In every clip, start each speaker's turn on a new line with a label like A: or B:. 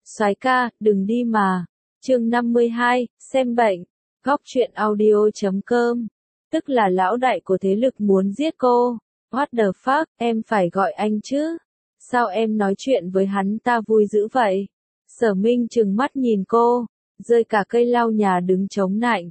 A: Soái ca, đừng đi mà. Chương 52, xem bệnh. Góc truyện audio.com. Tức là lão đại của thế lực muốn giết cô. What the fuck, em phải gọi anh chứ? Sao em nói chuyện với hắn ta vui dữ vậy? Sở Minh trừng mắt nhìn cô, rơi cả cây lau nhà đứng chống nạnh.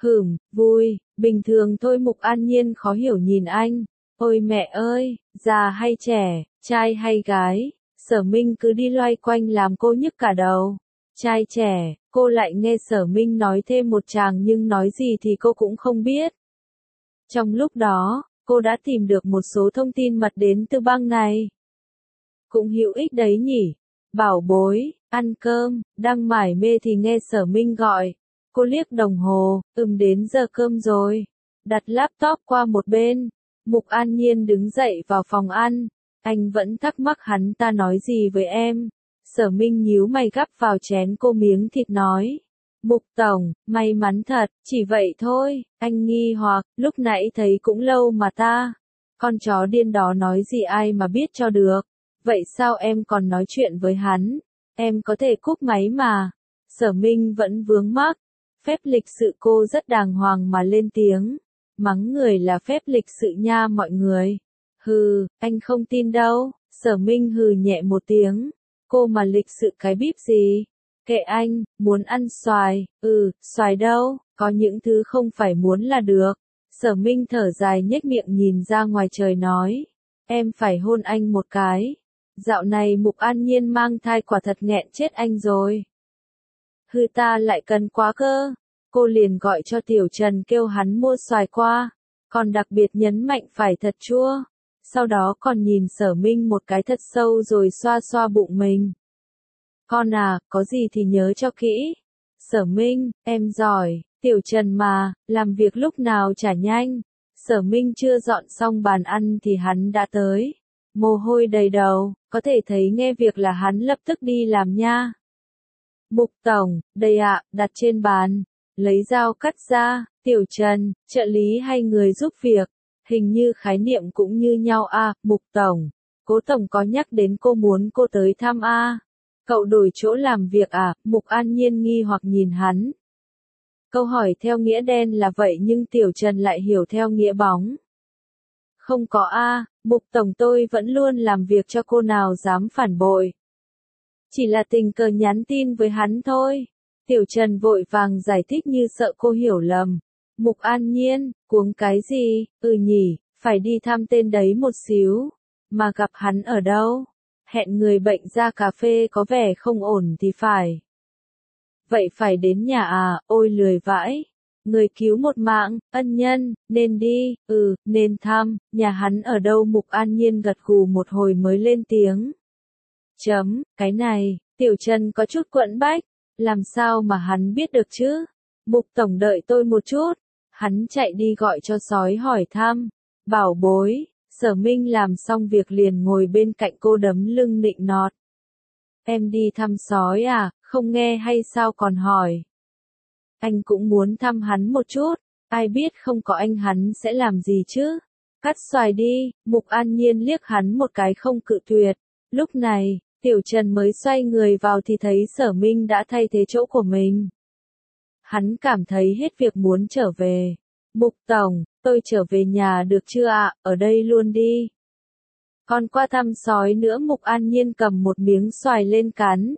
A: Vui, bình thường thôi. Mục An Nhiên khó hiểu nhìn anh. Ôi mẹ ơi, già hay trẻ, trai hay gái? Sở Minh cứ đi loay quanh làm cô nhức cả đầu. Trai trẻ, cô lại nghe Sở Minh nói thêm một tràng nhưng nói gì thì cô cũng không biết. Trong lúc đó, cô đã tìm được một số thông tin mật đến từ bang này. Cũng hữu ích đấy nhỉ. Bảo bối, ăn cơm, đang mải mê thì nghe Sở Minh gọi. Cô liếc đồng hồ, đến giờ cơm rồi. Đặt laptop qua một bên. Mục An Nhiên đứng dậy vào phòng ăn. Anh vẫn thắc mắc hắn ta nói gì với em. Sở Minh nhíu mày gắp vào chén cô miếng thịt nói. Mục tổng, may mắn thật, chỉ vậy thôi. Anh nghi hoặc, lúc nãy thấy cũng lâu mà ta. Con chó điên đó nói gì ai mà biết cho được. Vậy sao em còn nói chuyện với hắn? Em có thể cúp máy mà. Sở Minh vẫn vướng mắc. Phép lịch sự cô rất đàng hoàng mà lên tiếng. Mắng người là phép lịch sự nha mọi người. Hừ, anh không tin đâu. Sở Minh hừ nhẹ một tiếng. Cô mà lịch sự cái bíp gì? Kệ anh, muốn ăn xoài, xoài đâu, có những thứ không phải muốn là được. Sở Minh thở dài nhếch miệng nhìn ra ngoài trời nói. Em phải hôn anh một cái. Dạo này Mục An Nhiên mang thai quả thật nghẹn chết anh rồi. Hư ta lại cần quá cơ. Cô liền gọi cho Tiểu Trần kêu hắn mua xoài qua. Còn đặc biệt nhấn mạnh phải thật chua. Sau đó còn nhìn Sở Minh một cái thật sâu rồi xoa xoa bụng mình. Con à, có gì thì nhớ cho kỹ. Sở Minh, em giỏi, Tiểu Trần mà, làm việc lúc nào chả nhanh. Sở Minh chưa dọn xong bàn ăn thì hắn đã tới. Mồ hôi đầy đầu, có thể thấy nghe việc là hắn lập tức đi làm nha. Mục tổng, đây ạ, đặt trên bàn. Lấy dao cắt ra. Tiểu Trần, trợ lý hay người giúp việc. Hình như khái niệm cũng như nhau à. Mục tổng, Cố tổng có nhắc đến cô muốn cô tới thăm à. Cậu đổi chỗ làm việc à? Mục An Nhiên nghi hoặc nhìn hắn. Câu hỏi theo nghĩa đen là vậy nhưng Tiểu Trần lại hiểu theo nghĩa bóng. Không có a, Mục tổng tôi vẫn luôn làm việc cho cô nào dám phản bội. Chỉ là tình cờ nhắn tin với hắn thôi. Tiểu Trần vội vàng giải thích như sợ cô hiểu lầm. Mục An Nhiên, cuống cái gì? Nhỉ, phải đi thăm tên đấy một xíu. Mà gặp hắn ở đâu? Hẹn người bệnh ra cà phê có vẻ không ổn thì phải. Vậy phải đến nhà à? Ôi lười vãi. Người cứu một mạng, ân nhân, nên đi, nên thăm, nhà hắn ở đâu? Mục An Nhiên gật gù một hồi mới lên tiếng. Cái này, Tiểu Trần có chút quẫn bách, làm sao mà hắn biết được chứ? Mục tổng đợi tôi một chút, hắn chạy đi gọi cho sói hỏi thăm, bảo bối. Sở Minh làm xong việc liền ngồi bên cạnh cô đấm lưng nịnh nọt. Em đi thăm sói à, không nghe hay sao còn hỏi. Anh cũng muốn thăm hắn một chút, ai biết không có anh hắn sẽ làm gì chứ. Cắt xoài đi, Mục An Nhiên liếc hắn một cái không cự tuyệt. Lúc này, Tiểu Trần mới xoay người vào thì thấy Sở Minh đã thay thế chỗ của mình. Hắn cảm thấy hết việc muốn trở về. Mục tổng, tôi trở về nhà được chưa ạ? Ở đây luôn đi. Còn qua thăm sói nữa. Mục An Nhiên cầm một miếng xoài lên cắn.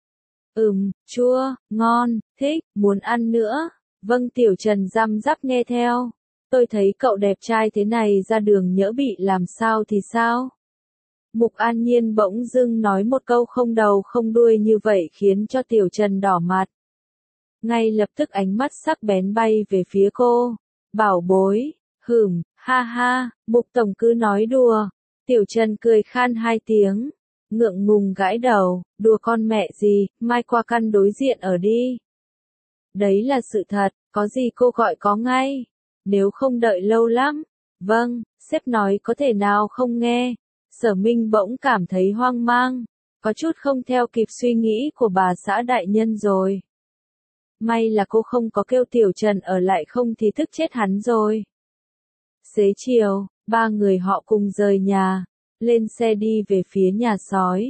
A: Chua, ngon, thích, muốn ăn nữa. Vâng. Tiểu Trần răm rắp nghe theo. Tôi thấy cậu đẹp trai thế này ra đường nhỡ bị làm sao thì sao? Mục An Nhiên bỗng dưng nói một câu không đầu không đuôi như vậy khiến cho Tiểu Trần đỏ mặt. Ngay lập tức ánh mắt sắc bén bay về phía cô. Bảo bối, ha ha, Mục tổng cứ nói đùa. Tiểu Trần cười khan hai tiếng, ngượng ngùng gãi đầu, đùa con mẹ gì, mai qua căn đối diện ở đi. Đấy là sự thật, có gì cô gọi có ngay, nếu không đợi lâu lắm. Vâng, sếp nói có thể nào không nghe. Sở Minh bỗng cảm thấy hoang mang, có chút không theo kịp suy nghĩ của bà xã đại nhân rồi. May là cô không có kêu Tiểu Trần ở lại không thì tức chết hắn rồi. Xế chiều, ba người họ cùng rời nhà, lên xe đi về phía nhà sói.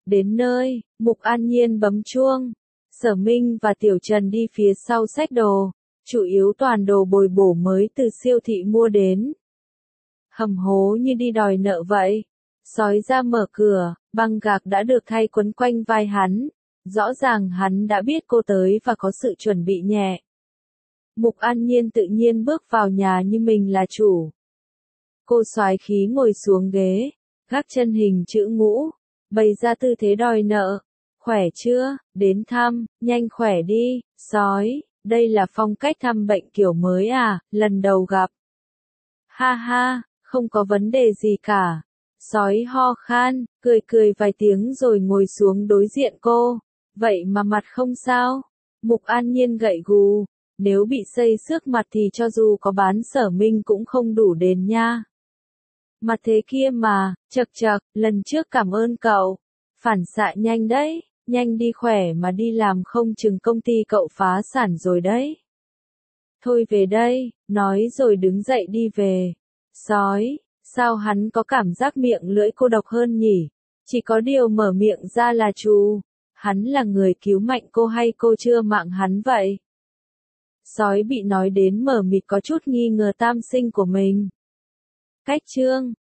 A: Đến nơi, Mục An Nhiên bấm chuông. Sở Minh và Tiểu Trần đi phía sau xách đồ, chủ yếu toàn đồ bồi bổ mới từ siêu thị mua đến. Hầm hố như đi đòi nợ vậy. Sói ra mở cửa, băng gạc đã được thay quấn quanh vai hắn. Rõ ràng hắn đã biết cô tới và có sự chuẩn bị nhẹ. Mục An Nhiên tự nhiên bước vào nhà như mình là chủ. Cô soái khí ngồi xuống ghế, gác chân hình chữ ngũ, bày ra tư thế đòi nợ. Khỏe chưa, đến thăm, nhanh khỏe đi, sói, đây là phong cách thăm bệnh kiểu mới à, lần đầu gặp. Ha ha, không có vấn đề gì cả. Sói ho khan, cười vài tiếng rồi ngồi xuống đối diện cô. Vậy mà mặt không sao. Mục An Nhiên gậy gù. Nếu bị xây xước mặt thì cho dù có bán Sở Minh cũng không đủ đền nha. Mặt thế kia mà, chậc chậc, lần trước cảm ơn cậu. Phản xạ nhanh đấy, nhanh đi khỏe mà đi làm không chừng công ty cậu phá sản rồi đấy. Thôi về đây, nói rồi đứng dậy đi về. Sói, sao hắn có cảm giác miệng lưỡi cô độc hơn nhỉ? Chỉ có điều mở miệng ra là chú. Hắn là người cứu mạnh cô hay cô chưa mạng hắn vậy? Sói bị nói đến mờ mịt có chút nghi ngờ tam sinh của mình. Cách chương